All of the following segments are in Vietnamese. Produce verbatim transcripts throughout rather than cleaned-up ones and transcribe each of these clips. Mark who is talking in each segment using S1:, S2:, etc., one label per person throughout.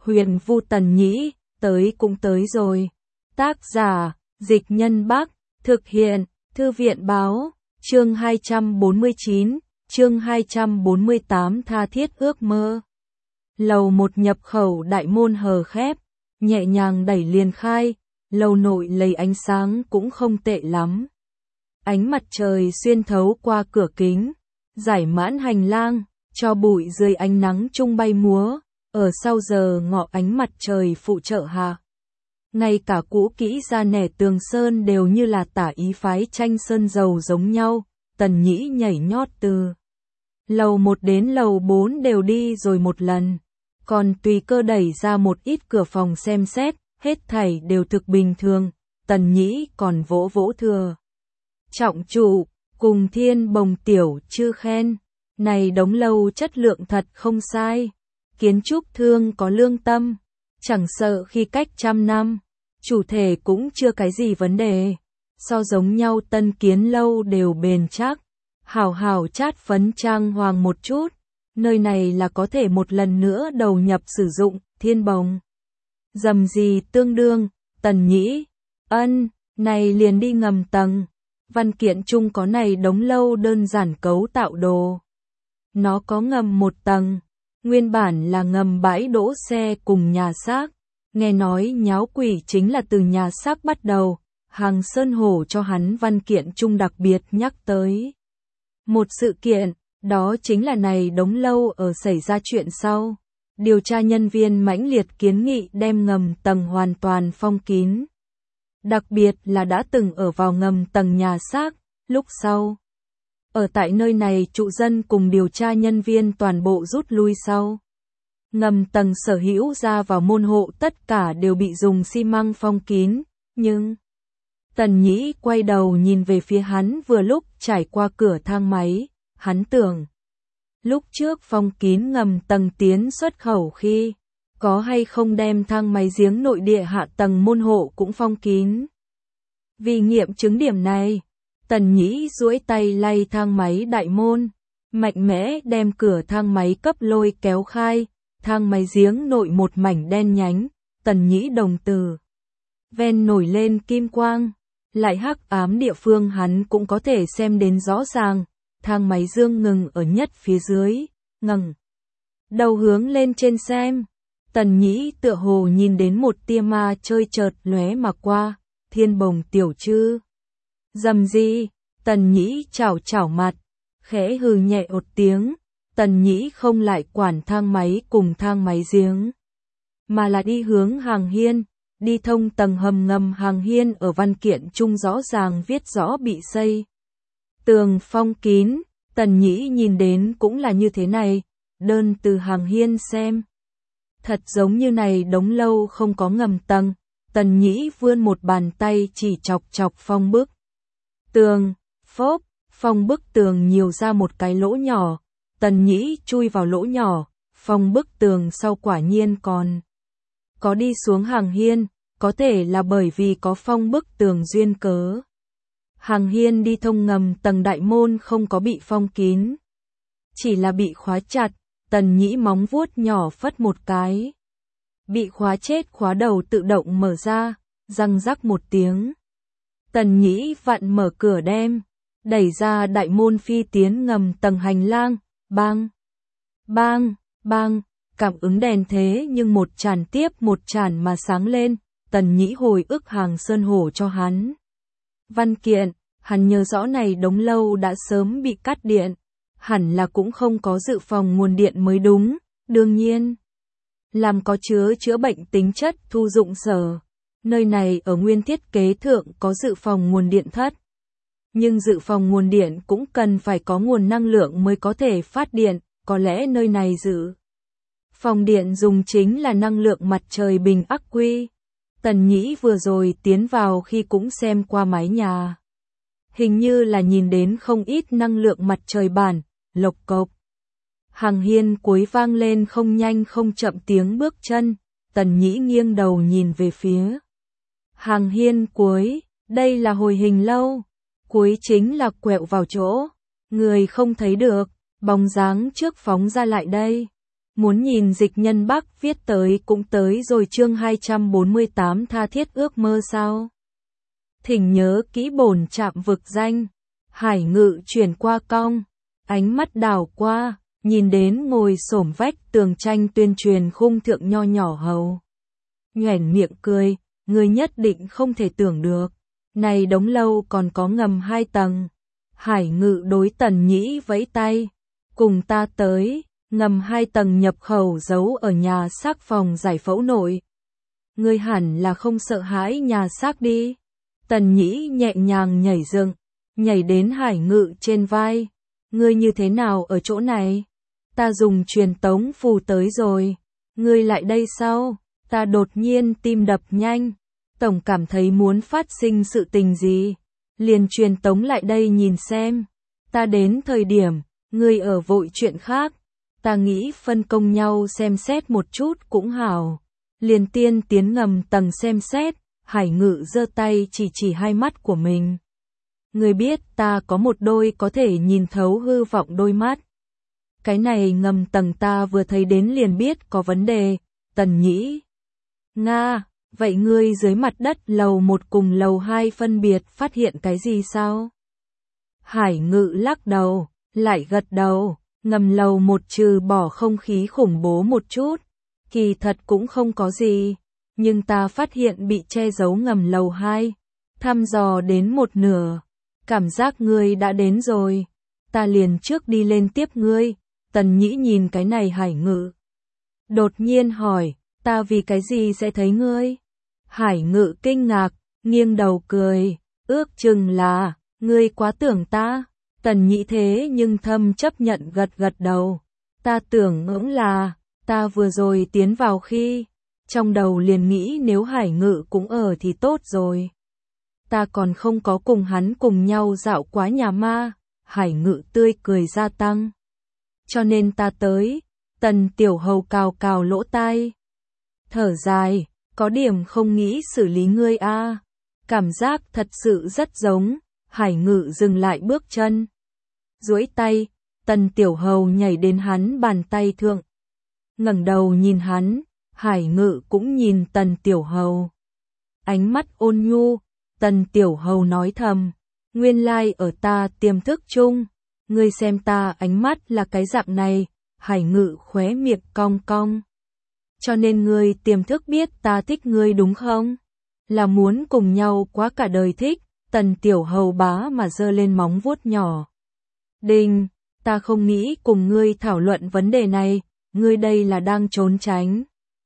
S1: Huyền Vu Tần Nhĩ, tới cũng tới rồi. Tác giả, Dịch Nhân Bắc, thực hiện, Thư viện Báo, chương hai trăm bốn mươi chín, chương hai trăm bốn mươi tám tha thiết ước mơ. Lầu một nhập khẩu đại môn hờ khép, nhẹ nhàng đẩy liền khai, lầu nội lấy ánh sáng cũng không tệ lắm. Ánh mặt trời xuyên thấu qua cửa kính, rải mãn hành lang, cho bụi dưới ánh nắng trung bay múa, ở sau giờ ngọ ánh mặt trời phụ trợ hạ. Ngay cả cũ kỹ ra nẻ tường sơn đều như là tả ý phái tranh sơn dầu giống nhau, Tần Nhĩ nhảy nhót từ lầu một đến lầu bốn đều đi rồi một lần, còn tùy cơ đẩy ra một ít cửa phòng xem xét, hết thảy đều thực bình thường, Tần Nhĩ còn vỗ vỗ thừa. Trọng trụ, cùng Thiên Bồng tiểu chư khen, này đống lâu chất lượng thật không sai, kiến trúc thương có lương tâm, chẳng sợ khi cách trăm năm, chủ thể cũng chưa cái gì vấn đề, so giống nhau tân kiến lâu đều bền chắc, hảo hảo chát phấn trang hoàng một chút, nơi này là có thể một lần nữa đầu nhập sử dụng, Thiên Bồng. Dầm gì tương đương, Tần Nhĩ, ân, này liền đi ngầm tầng, văn kiện chung có này đống lâu đơn giản cấu tạo đồ. Nó có ngầm một tầng, nguyên bản là ngầm bãi đỗ xe cùng nhà xác, nghe nói nháo quỷ chính là từ nhà xác bắt đầu, Hàng Sơn Hổ cho hắn văn kiện chung đặc biệt nhắc tới. Một sự kiện, đó chính là này đống lâu ở xảy ra chuyện sau. Điều tra nhân viên mãnh liệt kiến nghị đem ngầm tầng hoàn toàn phong kín. Đặc biệt là đã từng ở vào ngầm tầng nhà xác, lúc sau. Ở tại nơi này trụ dân cùng điều tra nhân viên toàn bộ rút lui sau. Ngầm tầng sở hữu ra vào môn hộ tất cả đều bị dùng xi măng phong kín, nhưng... Tần Nhĩ quay đầu nhìn về phía hắn vừa lúc trải qua cửa thang máy, hắn tưởng. Lúc trước phong kín ngầm tầng tiến xuất khẩu khi, có hay không đem thang máy giếng nội địa hạ tầng môn hộ cũng phong kín. Vì nghiệm chứng điểm này, Tần Nhĩ duỗi tay lay thang máy đại môn, mạnh mẽ đem cửa thang máy cấp lôi kéo khai, thang máy giếng nội một mảnh đen nhánh, Tần Nhĩ đồng tử. Ven nổi lên kim quang, lại hắc ám địa phương hắn cũng có thể xem đến rõ ràng, thang máy dương ngừng ở nhất phía dưới, ngẩng đầu hướng lên trên xem. Tần Nhĩ tựa hồ nhìn đến một tia ma chơi chợt lóe mà qua, Thiên Bồng tiểu chư. Dầm gì, Tần Nhĩ chảo chảo mặt, khẽ hừ nhẹ một tiếng, Tần Nhĩ không lại quản thang máy cùng thang máy giếng, mà là đi hướng hàng hiên, đi thông tầng hầm ngầm hàng hiên ở văn kiện chung rõ ràng viết rõ bị xây. Tường phong kín, Tần Nhĩ nhìn đến cũng là như thế này, đơn từ hàng hiên xem. Thật giống như này đống lâu không có ngầm tầng, Tần Nhĩ vươn một bàn tay chỉ chọc chọc phong bức. Tường, phốp, phong bức tường nhiều ra một cái lỗ nhỏ, Tần Nhĩ chui vào lỗ nhỏ, phong bức tường sau quả nhiên còn. Có đi xuống hàng hiên, có thể là bởi vì có phong bức tường duyên cớ. Hàng hiên đi thông ngầm tầng đại môn không có bị phong kín, chỉ là bị khóa chặt, Tần Nhĩ móng vuốt nhỏ phất một cái. Bị khóa chết khóa đầu tự động mở ra, răng rắc một tiếng. Tần Nhĩ vặn mở cửa đem, đẩy ra đại môn phi tiến ngầm tầng hành lang, bang, bang, bang, cảm ứng đèn thế nhưng một tràn tiếp một tràn mà sáng lên, Tần Nhĩ hồi ức Hàng Sơn Hổ cho hắn. Văn kiện, hắn nhớ rõ này đống lâu đã sớm bị cắt điện, hẳn là cũng không có dự phòng nguồn điện mới đúng, đương nhiên. Làm có chứa chữa bệnh tính chất thu dụng sở, nơi này ở nguyên thiết kế thượng có dự phòng nguồn điện thất. Nhưng dự phòng nguồn điện cũng cần phải có nguồn năng lượng mới có thể phát điện, có lẽ nơi này dự phòng điện dùng chính là năng lượng mặt trời bình ắc quy. Tần Nhĩ vừa rồi tiến vào khi cũng xem qua mái nhà. Hình như là nhìn đến không ít năng lượng mặt trời bản, lộc cộc. Hàng hiên cuối vang lên không nhanh không chậm tiếng bước chân, Tần Nhĩ nghiêng đầu nhìn về phía. Hàng hiên cuối, đây là hồi hình lâu, cuối chính là quẹo vào chỗ, người không thấy được, bóng dáng trước phóng ra lại đây. Muốn nhìn Dịch Nhân Bắc viết tới cũng tới rồi chương hai trăm bốn mươi tám tha thiết ước mơ sao? Thỉnh nhớ kỹ bổn trạm vực danh. Hải Ngự chuyển qua cong, ánh mắt đảo qua, nhìn đến ngồi xổm vách tường tranh tuyên truyền khung thượng nho nhỏ hầu. Nhoẻn miệng cười, người nhất định không thể tưởng được. Này đống lâu còn có ngầm hai tầng. Hải Ngự đối Tần Nhĩ vẫy tay. Cùng ta tới, ngầm hai tầng nhập khẩu giấu ở nhà xác phòng giải phẫu nội. Ngươi hẳn là không sợ hãi nhà xác đi. Tần Nhĩ nhẹ nhàng nhảy dựng, nhảy đến Hải Ngự trên vai. Ngươi như thế nào ở chỗ này? Ta dùng truyền tống phù tới rồi. Ngươi lại đây sao? Ta đột nhiên tim đập nhanh. Tổng cảm thấy muốn phát sinh sự tình gì. Liền truyền tống lại đây nhìn xem. Ta đến thời điểm, ngươi ở vội chuyện khác. Ta nghĩ phân công nhau xem xét một chút cũng hảo. Liền tiên tiến ngầm tầng xem xét. Hải Ngự giơ tay chỉ chỉ hai mắt của mình. Ngươi biết ta có một đôi có thể nhìn thấu hư vọng đôi mắt. Cái này ngầm tầng ta vừa thấy đến liền biết có vấn đề. Tần Nhĩ. Nga, vậy ngươi dưới mặt đất lầu một cùng lầu hai phân biệt phát hiện cái gì sao? Hải Ngự lắc đầu, lại gật đầu. Ngầm lầu một trừ bỏ không khí khủng bố một chút. Kỳ thật cũng không có gì. Nhưng ta phát hiện bị che giấu ngầm lầu hai. Thăm dò đến một nửa. Cảm giác ngươi đã đến rồi. Ta liền trước đi lên tiếp ngươi. Tần Nhĩ nhìn cái này Hải Ngự. Đột nhiên hỏi, ta vì cái gì sẽ thấy ngươi? Hải Ngự kinh ngạc, nghiêng đầu cười. Ước chừng là, ngươi quá tưởng ta. Tần Nhĩ thế nhưng thâm chấp nhận gật gật đầu. Ta tưởng ngưỡng là, ta vừa rồi tiến vào khi. Trong đầu liền nghĩ nếu Hải Ngự cũng ở thì tốt rồi. Ta còn không có cùng hắn cùng nhau dạo quá nhà ma. Hải Ngự tươi cười gia tăng. Cho nên ta tới. Tần Tiểu Hầu cào cào lỗ tai. Thở dài, có điểm không nghĩ xử lý ngươi a. Cảm giác thật sự rất giống. Hải Ngự dừng lại bước chân. Duỗi tay, Tần Tiểu Hầu nhảy đến hắn bàn tay thượng. Ngẩng đầu nhìn hắn. Hải Ngự cũng nhìn Tần Tiểu Hầu. Ánh mắt ôn nhu, Tần Tiểu Hầu nói thầm, nguyên lai ở ta tiềm thức chung, ngươi xem ta ánh mắt là cái dạng này. Hải Ngự khóe miệng cong cong. Cho nên ngươi tiềm thức biết ta thích ngươi đúng không? Là muốn cùng nhau quá cả đời thích. Tần Tiểu Hầu bá mà giơ lên móng vuốt nhỏ. Đinh, ta không nghĩ cùng ngươi thảo luận vấn đề này, ngươi đây là đang trốn tránh.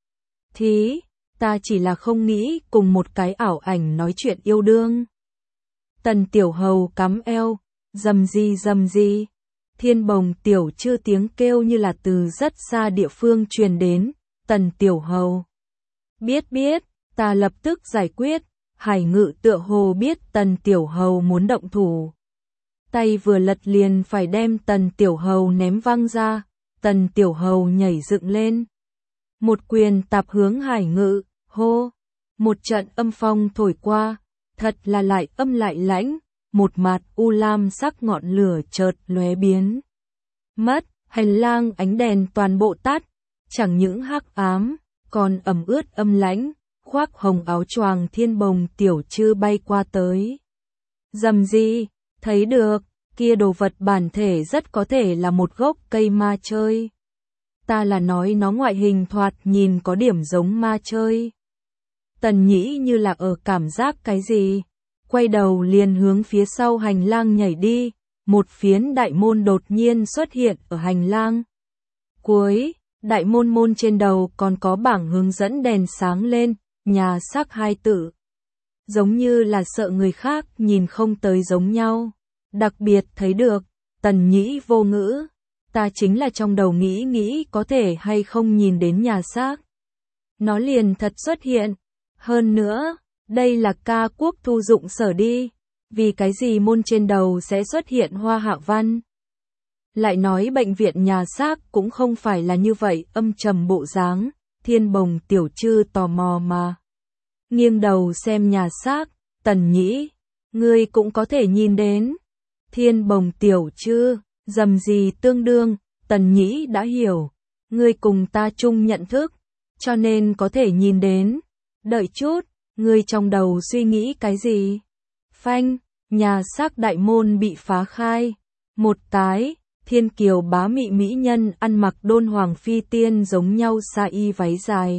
S1: Thí, ta chỉ là không nghĩ cùng một cái ảo ảnh nói chuyện yêu đương. Tần Tiểu Hầu cắm eo, rầm gì rầm gì. Thiên Bồng Tiểu Trư tiếng kêu như là từ rất xa địa phương truyền đến. Tần Tiểu Hầu. Biết biết, ta lập tức giải quyết. Hải Ngự tựa hồ biết Tần Tiểu Hầu muốn động thủ. Tay vừa lật liền phải đem Tần Tiểu Hầu ném văng ra. Tần Tiểu Hầu nhảy dựng lên. Một quyền tạp hướng Hải Ngự, hô. Một trận âm phong thổi qua, thật là lại âm lại lãnh, một mạt u lam sắc ngọn lửa chợt lóe biến. Mất, hành lang ánh đèn toàn bộ tắt, chẳng những hắc ám, còn ẩm ướt âm lãnh, khoác hồng áo choàng Thiên Bồng Tiểu Trư bay qua tới. Dầm gì, thấy được, kia đồ vật bản thể rất có thể là một gốc cây ma chơi. Ta là nói nó ngoại hình thoạt nhìn có điểm giống ma chơi. Tần Nhĩ như là ở cảm giác cái gì, quay đầu liền hướng phía sau hành lang nhảy đi, một phiến đại môn đột nhiên xuất hiện ở hành lang. Cuối, đại môn môn trên đầu còn có bảng hướng dẫn đèn sáng lên, nhà xác hai tự. Giống như là sợ người khác nhìn không tới giống nhau. Đặc biệt thấy được, Tần Nhĩ vô ngữ. Ta chính là trong đầu nghĩ nghĩ có thể hay không nhìn đến nhà xác. Nó liền thật xuất hiện. Hơn nữa, đây là ca quốc thu dụng sở đi. Vì cái gì môn trên đầu sẽ xuất hiện hoa hạ văn? Lại nói bệnh viện nhà xác cũng không phải là như vậy, âm trầm bộ dáng. Thiên Bồng Tiểu Trư tò mò mà. Nghiêng đầu xem nhà xác, Tần Nhĩ, ngươi cũng có thể nhìn đến. Thiên Bồng Tiểu Trư, dầm gì tương đương, Tần Nhĩ đã hiểu. ngươi cùng ta chung nhận thức, cho nên có thể nhìn đến. Đợi chút, ngươi trong đầu suy nghĩ cái gì? Phanh, nhà xác đại môn bị phá khai. Một cái, thiên kiều bá mị mỹ nhân ăn mặc đôn hoàng phi tiên giống nhau sa y váy dài.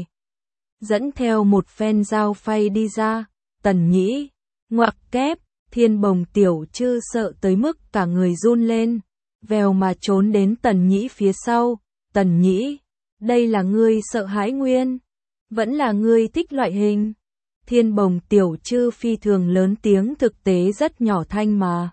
S1: Dẫn theo một phen dao phay đi ra, Tần Nhĩ, ngoặc kép, Thiên Bồng tiểu chư sợ tới mức cả người run lên, vèo mà trốn đến Tần Nhĩ phía sau. Tần Nhĩ, đây là ngươi sợ hãi nguyên, vẫn là ngươi thích loại hình. Thiên Bồng tiểu chư phi thường lớn tiếng thực tế rất nhỏ thanh mà.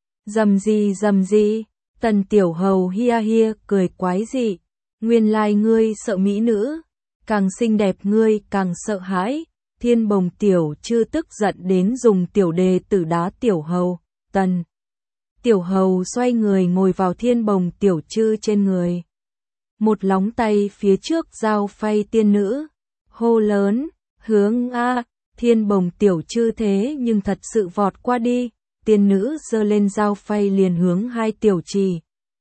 S1: Dầm gì dầm gì, Tần tiểu hầu hia hia cười quái dị, nguyên lai ngươi sợ mỹ nữ, càng xinh đẹp ngươi càng sợ hãi. Thiên Bồng tiểu chư tức giận đến dùng tiểu đề tử đá tiểu hầu. Tần tiểu hầu xoay người ngồi vào Thiên Bồng tiểu chư trên người, một lóng tay phía trước dao phay tiên nữ, hô lớn, hướng a. Thiên Bồng tiểu chư thế nhưng thật sự vọt qua đi, tiên nữ giơ lên dao phay liền hướng hai tiểu trì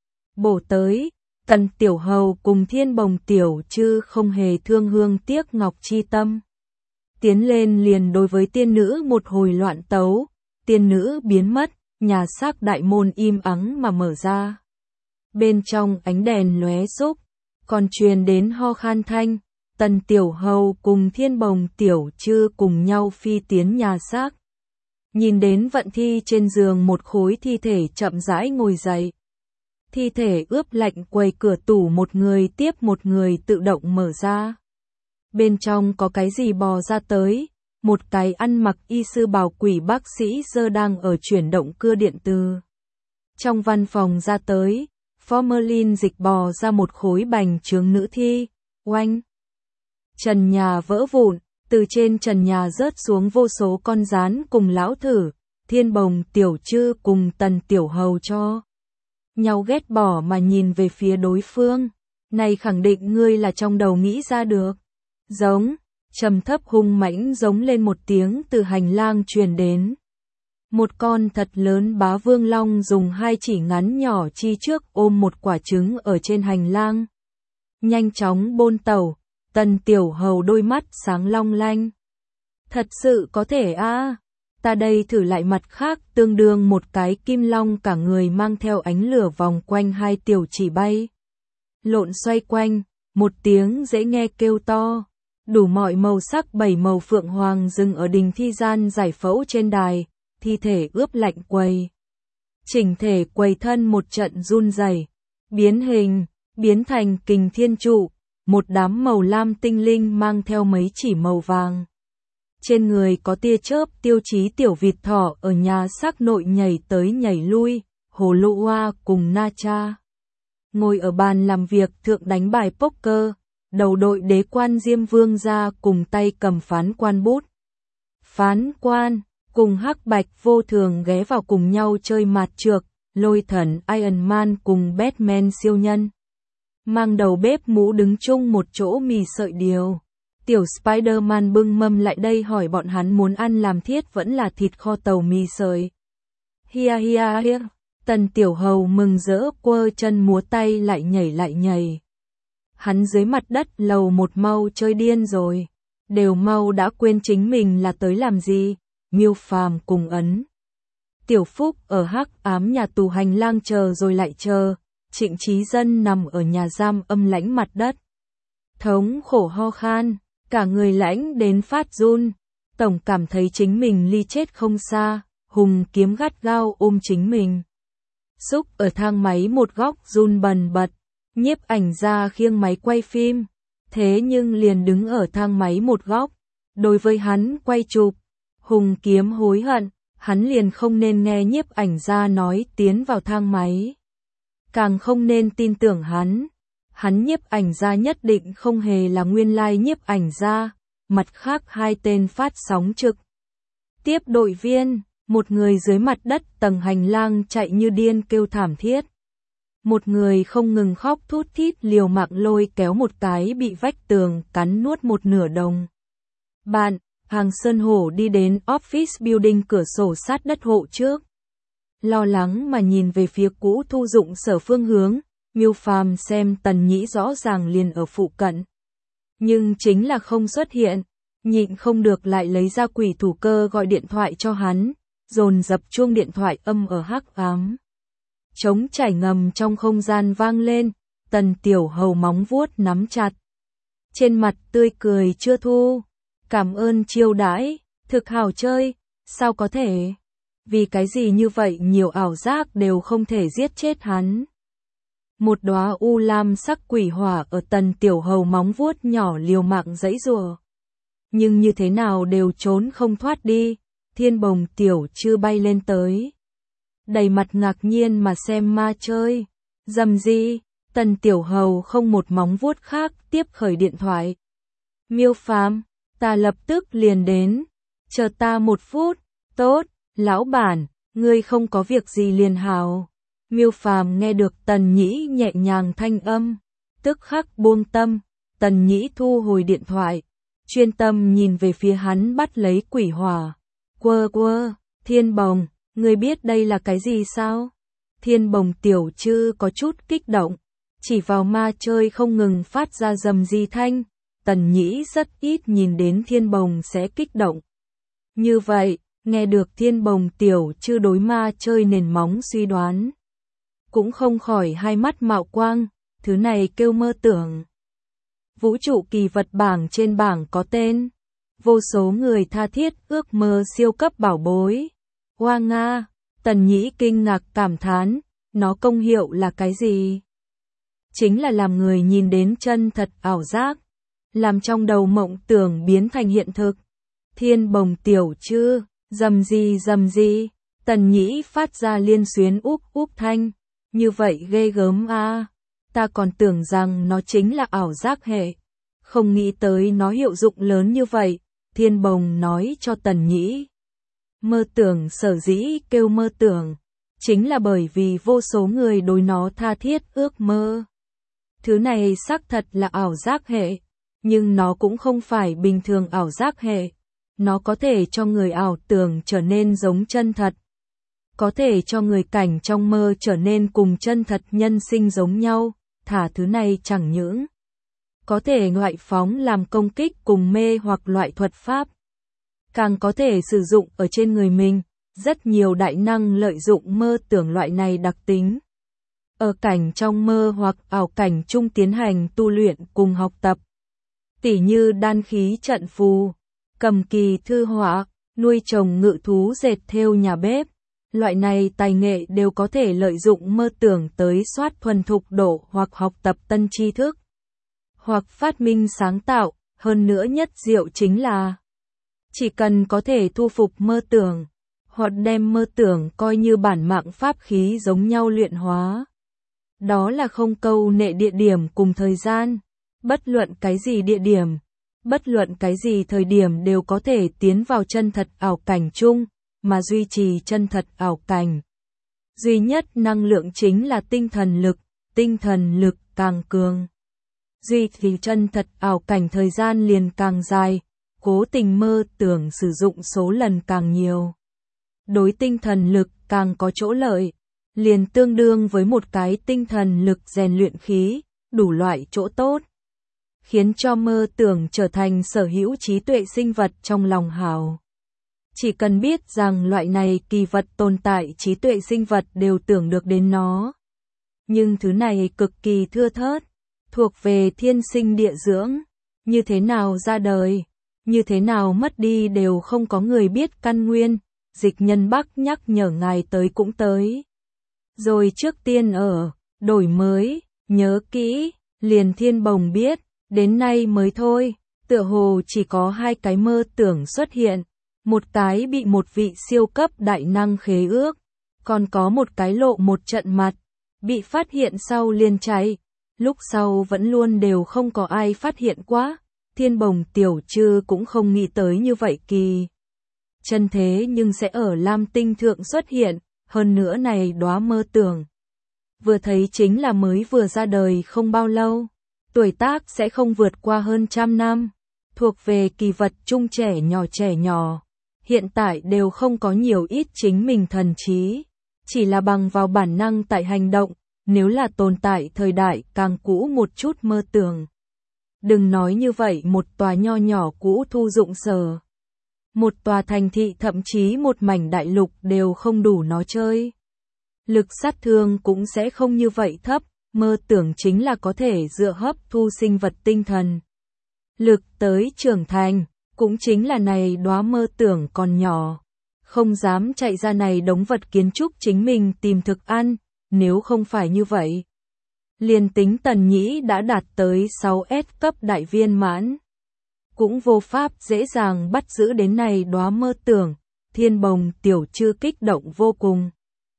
S1: bổ tới. Tần tiểu hầu cùng Thiên Bồng tiểu chư không hề thương hương tiếc ngọc chi tâm, tiến lên liền đối với tiên nữ một hồi loạn tấu. Tiên nữ biến mất, nhà xác đại môn im ắng mà mở ra. Bên trong ánh đèn lóe xúc, còn truyền đến ho khan thanh. Tần tiểu hầu cùng Thiên Bồng tiểu chư cùng nhau phi tiến nhà xác. Nhìn đến vận thi trên giường một khối thi thể chậm rãi ngồi dậy. Thi thể ướp lạnh quầy cửa tủ một người tiếp một người tự động mở ra. Bên trong có cái gì bò ra tới, một cái ăn mặc y sư bào quỷ bác sĩ giơ đang ở chuyển động cưa điện từ trong văn phòng ra tới, formalin dịch bò ra một khối bành trướng nữ thi, oanh. Trần nhà vỡ vụn, từ trên trần nhà rớt xuống vô số con gián cùng lão thử. Thiên Bồng tiểu chư cùng Tần tiểu hầu cho nhau ghét bỏ mà nhìn về phía đối phương. Này khẳng định ngươi là trong đầu nghĩ ra được. Giống, trầm thấp hung mãnh giống lên một tiếng từ hành lang truyền đến. Một con thật lớn bá vương long dùng hai chỉ ngắn nhỏ chi trước ôm một quả trứng ở trên hành lang. Nhanh chóng bôn tẩu, Tần tiểu hầu đôi mắt sáng long lanh. Thật sự có thể a à? Ta đây thử lại mặt khác, tương đương một cái kim long cả người mang theo ánh lửa vòng quanh hai tiểu chỉ bay. Lộn xoay quanh, một tiếng dễ nghe kêu to. Đủ mọi màu sắc bảy màu phượng hoàng dừng ở đình thi gian giải phẫu trên đài, thi thể ướp lạnh quầy. Chỉnh thể quầy thân một trận run rẩy, biến hình, biến thành kình thiên trụ, một đám màu lam tinh linh mang theo mấy chỉ màu vàng. Trên người có tia chớp tiêu chí tiểu vịt thỏ ở nhà xác nội nhảy tới nhảy lui, Hồ Lô Hoa cùng Na Cha. Ngồi ở bàn làm việc thượng đánh bài poker. Đầu đội đế quan Diêm Vương ra cùng tay cầm phán quan bút. Phán quan, cùng hắc bạch vô thường ghé vào cùng nhau chơi mạt trược, Lôi Thần Iron Man cùng Batman siêu nhân. Mang đầu bếp mũ đứng chung một chỗ mì sợi điều. Tiểu Spider-Man bưng mâm lại đây hỏi bọn hắn muốn ăn làm thiết vẫn là thịt kho tàu mì sợi. Hia hia hia, Tần tiểu hầu mừng rỡ quơ chân múa tay lại nhảy lại nhảy. Hắn dưới mặt đất lầu một mau chơi điên rồi, đều mau đã quên chính mình là tới làm gì. Miêu Phàm cùng ấn Tiểu Phúc ở hắc ám nhà tù hành lang chờ rồi lại chờ. Trịnh Chí Dân nằm ở nhà giam âm lãnh mặt đất, thống khổ ho khan, cả người lãnh đến phát run. Tổng cảm thấy chính mình ly chết không xa, hùng kiếm gắt gao ôm chính mình. Xúc ở thang máy một góc run bần bật. Nhiếp ảnh ra khiêng máy quay phim, thế nhưng liền đứng ở thang máy một góc. Đối với hắn quay chụp, hùng kiếm hối hận, hắn liền không nên nghe nhiếp ảnh ra nói tiến vào thang máy. Càng không nên tin tưởng hắn. Hắn nhiếp ảnh ra nhất định không hề là nguyên lai nhiếp ảnh ra. Mặt khác hai tên phát sóng trực tiếp đội viên, một người dưới mặt đất tầng hành lang chạy như điên kêu thảm thiết. Một người không ngừng khóc thút thít liều mạng lôi kéo một cái bị vách tường cắn nuốt một nửa đồng. Bạn, hàng Sơn Hổ đi đến office building cửa sổ sát đất hộ trước. Lo lắng mà nhìn về phía cũ thu dụng sở phương hướng, Miêu Phàm xem Tần Nhĩ rõ ràng liền ở phụ cận, nhưng chính là không xuất hiện, nhịn không được lại lấy ra quỷ thủ cơ gọi điện thoại cho hắn, dồn dập chuông điện thoại âm ở hắc ám. Trống chảy ngầm trong không gian vang lên, Tần Tiểu Hầu móng vuốt nắm chặt. Trên mặt tươi cười chưa thu, cảm ơn chiêu đãi, thực hào chơi, sao có thể? Vì cái gì như vậy nhiều ảo giác đều không thể giết chết hắn. Một đóa u lam sắc quỷ hỏa ở Tần Tiểu Hầu móng vuốt nhỏ liều mạng giãy giụa. Nhưng như thế nào đều trốn không thoát đi, Thiên Bồng Tiểu Trư bay lên tới. Đầy mặt ngạc nhiên mà xem ma chơi. Dầm gì, Tần Tiểu Hầu không một móng vuốt khác tiếp khởi điện thoại. Miêu Phàm, ta lập tức liền đến. Chờ ta một phút, tốt, lão bản, ngươi không có việc gì liền hào. Miêu Phàm nghe được Tần Nhĩ nhẹ nhàng thanh âm, tức khắc buông tâm, Tần Nhĩ thu hồi điện thoại, chuyên tâm nhìn về phía hắn bắt lấy quỷ hỏa. Quơ quơ, Thiên Bồng, ngươi biết đây là cái gì sao? Thiên Bồng Tiểu Trư có chút kích động, chỉ vào ma chơi không ngừng phát ra rầm rì thanh, Tần Nhĩ rất ít nhìn đến Thiên Bồng sẽ kích động. Như vậy, nghe được Thiên Bồng Tiểu Trư đối ma chơi nền móng suy đoán, cũng không khỏi hai mắt mạo quang, thứ này kêu mơ tưởng. Vũ trụ kỳ vật bảng trên bảng có tên, vô số người tha thiết ước mơ siêu cấp bảo bối. Hoa Nga, Tần Nhĩ kinh ngạc cảm thán, nó công hiệu là cái gì? Chính là làm người nhìn đến chân thật ảo giác, làm trong đầu mộng tưởng biến thành hiện thực. Thiên Bồng Tiểu Trư, rầm gì rầm gì, Tần Nhĩ phát ra liên xuyến úp úp thanh, như vậy ghê gớm a, à. Ta còn tưởng rằng nó chính là ảo giác hệ, không nghĩ tới nó hiệu dụng lớn như vậy. Thiên Bồng nói cho Tần Nhĩ, mơ tưởng sở dĩ kêu mơ tưởng, chính là bởi vì vô số người đối nó tha thiết ước mơ. Thứ này xác thật là ảo giác hệ, nhưng nó cũng không phải bình thường ảo giác hệ. Nó có thể cho người ảo tưởng trở nên giống chân thật, có thể cho người cảnh trong mơ trở nên cùng chân thật nhân sinh giống nhau, thả thứ này chẳng những có thể ngoại phóng làm công kích cùng mê hoặc loại thuật pháp, càng có thể sử dụng ở trên người mình. Rất nhiều đại năng lợi dụng mơ tưởng loại này đặc tính, ở cảnh trong mơ hoặc ảo cảnh chung tiến hành tu luyện cùng học tập. Tỉ như đan khí trận phù, cầm kỳ thư họa, nuôi trồng ngự thú dệt thêu nhà bếp. Loại này tài nghệ đều có thể lợi dụng mơ tưởng tới soát thuần thục độ hoặc học tập tân tri thức, hoặc phát minh sáng tạo. Hơn nữa nhất diệu chính là, chỉ cần có thể thu phục mơ tưởng, hoặc đem mơ tưởng coi như bản mạng pháp khí giống nhau luyện hóa. Đó là không câu nệ địa điểm cùng thời gian, bất luận cái gì địa điểm, bất luận cái gì thời điểm đều có thể tiến vào chân thật ảo cảnh chung, mà duy trì chân thật ảo cảnh. Duy nhất năng lượng chính là tinh thần lực, tinh thần lực càng cường, duy trì chân thật ảo cảnh thời gian liền càng dài, cố tình mơ tưởng sử dụng số lần càng nhiều. Đối tinh thần lực càng có chỗ lợi, liền tương đương với một cái tinh thần lực rèn luyện khí, đủ loại chỗ tốt, khiến cho mơ tưởng trở thành sở hữu trí tuệ sinh vật trong lòng hào. Chỉ cần biết rằng loại này kỳ vật tồn tại, trí tuệ sinh vật đều tưởng được đến nó. Nhưng thứ này cực kỳ thưa thớt, thuộc về thiên sinh địa dưỡng, như thế nào ra đời, như thế nào mất đi đều không có người biết căn nguyên. Dịch Nhân Bắc nhắc nhở ngài tới cũng tới. Rồi trước tiên ở, đổi mới, nhớ kỹ, liền Thiên Bồng biết, đến nay mới thôi, tựa hồ chỉ có hai cái mơ tưởng xuất hiện, một cái bị một vị siêu cấp đại năng khế ước, còn có một cái lộ một trận mặt, bị phát hiện sau liền chạy, lúc sau vẫn luôn đều không có ai phát hiện quá. Thiên Bồng Tiểu Trư cũng không nghĩ tới như vậy kỳ chân thế nhưng sẽ ở Lam Tinh thượng xuất hiện, hơn nữa này đóa mơ tưởng vừa thấy chính là mới vừa ra đời không bao lâu, tuổi tác sẽ không vượt qua hơn trăm năm, thuộc về kỳ vật trung trẻ nhỏ trẻ nhỏ, hiện tại đều không có nhiều ít chính mình thần trí, chỉ là bằng vào bản năng tại hành động, nếu là tồn tại thời đại càng cũ một chút mơ tưởng. Đừng nói như vậy, một tòa nho nhỏ cũ thu dụng sở. Một tòa thành thị, thậm chí một mảnh đại lục đều không đủ nó chơi. Lực sát thương cũng sẽ không như vậy thấp, mơ tưởng chính là có thể dựa hấp thu sinh vật tinh thần. Lực tới trưởng thành, cũng chính là này đóa mơ tưởng còn nhỏ. Không dám chạy ra này đống vật kiến trúc chính mình tìm thực ăn, nếu không phải như vậy. Liền tính Tần Nhĩ đã đạt tới sáu S cấp đại viên mãn. Cũng vô pháp dễ dàng bắt giữ đến này đóa mơ tưởng, Thiên Bồng tiểu chư kích động vô cùng.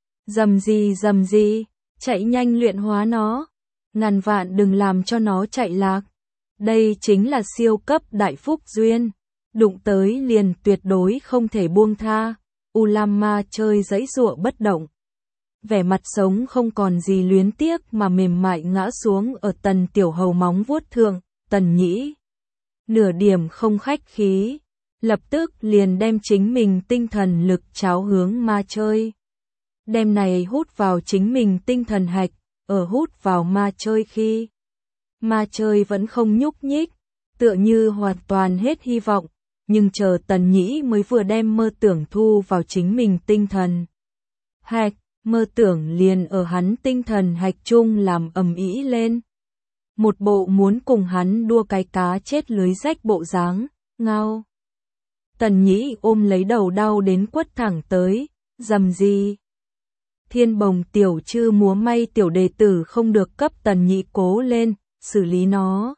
S1: Dầm gì dầm gì, chạy nhanh luyện hóa nó, ngàn vạn đừng làm cho nó chạy lạc. Đây chính là siêu cấp đại phúc duyên, đụng tới liền tuyệt đối không thể buông tha. Ulama chơi giãy giụa bất động. Vẻ mặt sống không còn gì luyến tiếc mà mềm mại ngã xuống ở Tần Tiểu Hầu móng vuốt thượng, Tần Nhĩ. Nửa điểm không khách khí, lập tức liền đem chính mình tinh thần lực cháo hướng ma chơi. Đem này hút vào chính mình tinh thần hạch, ở hút vào ma chơi khi. Ma chơi vẫn không nhúc nhích, tựa như hoàn toàn hết hy vọng, nhưng chờ Tần Nhĩ mới vừa đem mơ tưởng thu vào chính mình tinh thần hạch, mơ tưởng liền ở hắn tinh thần hạch chung làm ầm ĩ lên. Một bộ muốn cùng hắn đua cái cá chết lưới rách bộ dáng, ngao. Tần Nhĩ ôm lấy đầu đau đến quất thẳng tới, dầm gì. Thiên Bồng tiểu chư múa may tiểu đệ tử không được cấp Tần Nhĩ cố lên, xử lý nó.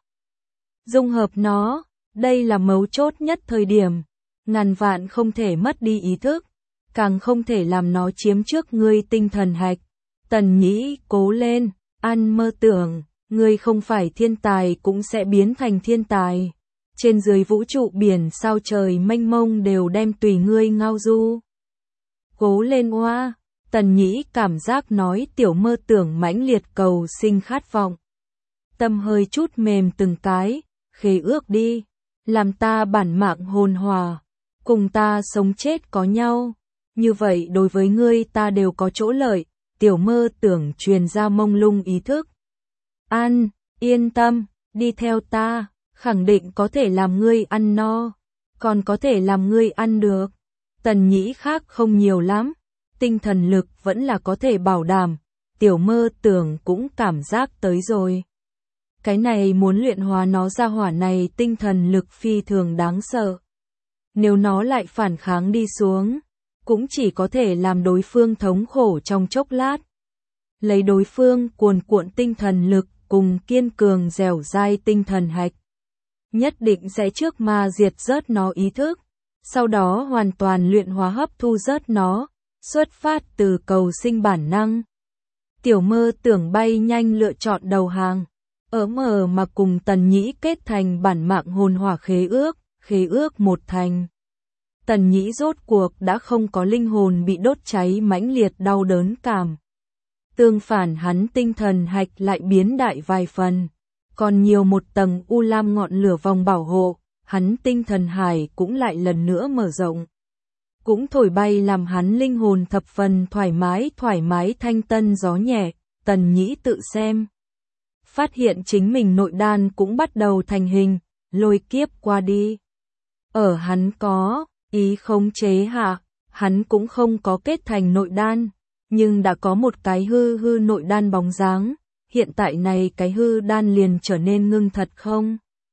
S1: Dung hợp nó, đây là mấu chốt nhất thời điểm. Ngàn vạn không thể mất đi ý thức, càng không thể làm nó chiếm trước ngươi tinh thần hạch. Tần Nhĩ cố lên, ăn mơ tưởng. Ngươi không phải thiên tài cũng sẽ biến thành thiên tài. Trên dưới vũ trụ biển sao trời mênh mông đều đem tùy ngươi ngao du. Cố lên oa, Tần Nhĩ cảm giác nói tiểu mơ tưởng mãnh liệt cầu sinh khát vọng. Tâm hơi chút mềm từng cái, khế ước đi, làm ta bản mạng hồn hòa, cùng ta sống chết có nhau. Như vậy đối với ngươi ta đều có chỗ lợi, tiểu mơ tưởng truyền ra mông lung ý thức. Ăn, yên tâm, đi theo ta, khẳng định có thể làm ngươi ăn no, còn có thể làm ngươi ăn được. Tần Nhĩ khác không nhiều lắm, tinh thần lực vẫn là có thể bảo đảm, tiểu mơ tưởng cũng cảm giác tới rồi. Cái này muốn luyện hóa nó ra hỏa này tinh thần lực phi thường đáng sợ. Nếu nó lại phản kháng đi xuống, cũng chỉ có thể làm đối phương thống khổ trong chốc lát. Lấy đối phương cuồn cuộn tinh thần lực cùng kiên cường dẻo dai tinh thần hạch. Nhất định sẽ trước ma diệt rớt nó ý thức, sau đó hoàn toàn luyện hóa hấp thu rớt nó, xuất phát từ cầu sinh bản năng. Tiểu mơ tưởng bay nhanh lựa chọn đầu hàng, ở mờ mà cùng Tần Nhĩ kết thành bản mạng hồn hỏa khế ước, khế ước một thành. Tần Nhĩ rốt cuộc đã không có linh hồn bị đốt cháy mãnh liệt đau đớn cảm. Tương phản hắn tinh thần hạch lại biến đại vài phần, còn nhiều một tầng u lam ngọn lửa vòng bảo hộ, hắn tinh thần hải cũng lại lần nữa mở rộng. Cũng thổi bay làm hắn linh hồn thập phần thoải mái thoải mái thanh tân gió nhẹ, Tần Nhĩ tự xem. Phát hiện chính mình nội đan cũng bắt đầu thành hình, lôi kiếp qua đi. Ở hắn có ý khống chế hạ, hắn cũng không có kết thành nội đan. Nhưng đã có một cái hư hư nội đan bóng dáng, hiện tại này cái hư đan liền trở nên ngưng thật không?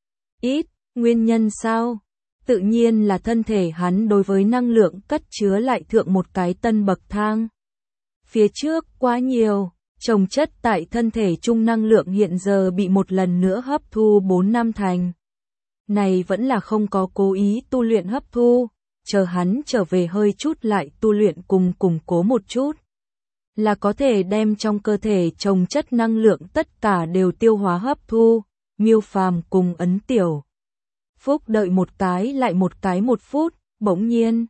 S1: Ít, nguyên nhân sao? Tự nhiên là thân thể hắn đối với năng lượng cất chứa lại thượng một cái tân bậc thang. Phía trước quá nhiều, chồng chất tại thân thể chung năng lượng hiện giờ bị một lần nữa hấp thu bốn năm thành. Này vẫn là không có cố ý tu luyện hấp thu, chờ hắn trở về hơi chút lại tu luyện cùng củng cố một chút. Là có thể đem trong cơ thể chồng chất năng lượng tất cả đều tiêu hóa hấp thu, Miêu Phàm cùng Ấn Tiểu Phúc đợi một cái lại một cái một phút, bỗng nhiên.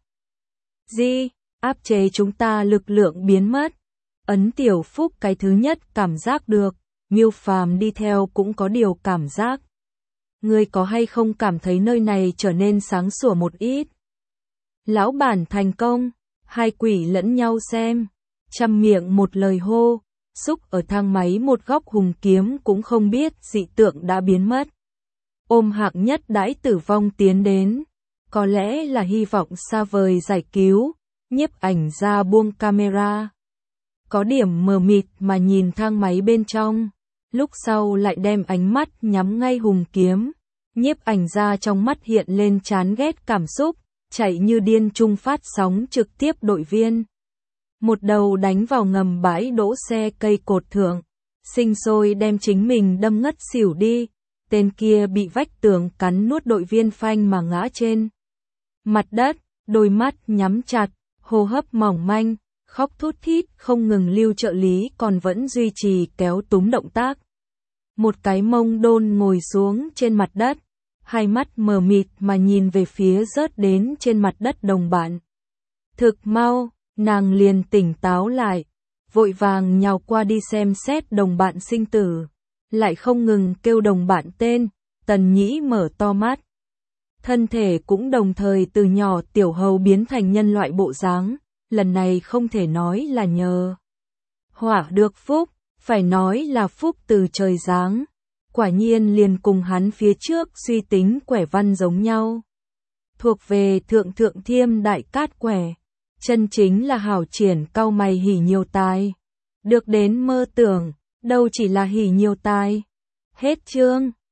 S1: Di, áp chế chúng ta lực lượng biến mất. Ấn Tiểu Phúc cái thứ nhất cảm giác được, Miêu Phàm đi theo cũng có điều cảm giác. Ngươi có hay không cảm thấy nơi này trở nên sáng sủa một ít? Lão bản thành công, hai quỷ lẫn nhau xem. Trăm miệng một lời hô, xúc ở thang máy một góc Hùng Kiếm cũng không biết dị tượng đã biến mất. Ôm Hạng Nhất đãi tử vong tiến đến, có lẽ là hy vọng xa vời giải cứu, nhiếp ảnh ra buông camera. Có điểm mờ mịt mà nhìn thang máy bên trong, lúc sau lại đem ánh mắt nhắm ngay Hùng Kiếm. Nhiếp ảnh ra trong mắt hiện lên chán ghét cảm xúc, chạy như điên trung phát sóng trực tiếp đội viên. Một đầu đánh vào ngầm bãi đỗ xe cây cột thượng, sinh sôi đem chính mình đâm ngất xỉu đi, tên kia bị vách tường cắn nuốt đội viên phanh mà ngã trên mặt đất, đôi mắt nhắm chặt, hô hấp mỏng manh, khóc thút thít không ngừng. Lưu trợ lý còn vẫn duy trì kéo túm động tác. Một cái mông đôn ngồi xuống trên mặt đất, hai mắt mờ mịt mà nhìn về phía rớt đến trên mặt đất đồng bạn. Thực mau, nàng liền tỉnh táo lại, vội vàng nhào qua đi xem xét đồng bạn sinh tử, lại không ngừng kêu đồng bạn tên. Tần Nhĩ mở to mắt, thân thể cũng đồng thời từ nhỏ tiểu hầu biến thành nhân loại bộ dáng, lần này không thể nói là nhờ họa được phúc, phải nói là phúc từ trời giáng. Quả nhiên liền cùng hắn phía trước suy tính quẻ văn giống nhau. Thuộc về thượng thượng thiêm đại cát quẻ, chân chính là hảo triển cau mày hỉ nhiều tài. Được đến mơ tưởng, đâu chỉ là hỉ nhiều tài. Hết chương.